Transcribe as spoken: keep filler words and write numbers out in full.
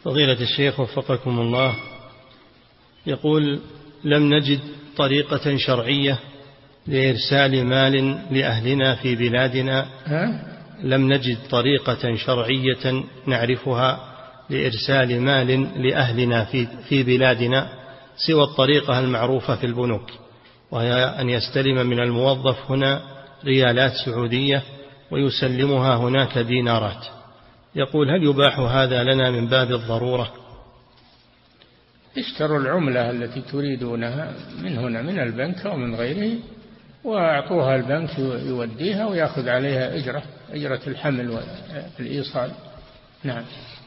فضيلة الشيخ وفقكم الله، يقول: لم نجد طريقة شرعية لإرسال مال لأهلنا في بلادنا لم نجد طريقة شرعية نعرفها لإرسال مال لأهلنا في في بلادنا سوى الطريقة المعروفة في البنوك، وهي أن يستلم من الموظف هنا ريالات سعودية ويسلمها هناك دينارات. يقول: هل يباح هذا لنا من باب الضرورة؟ اشتروا العملة التي تريدونها من هنا من البنك أو من غيره وأعطوها البنك يوديها ويأخذ عليها أجرة أجرة الحمل والإيصال. نعم.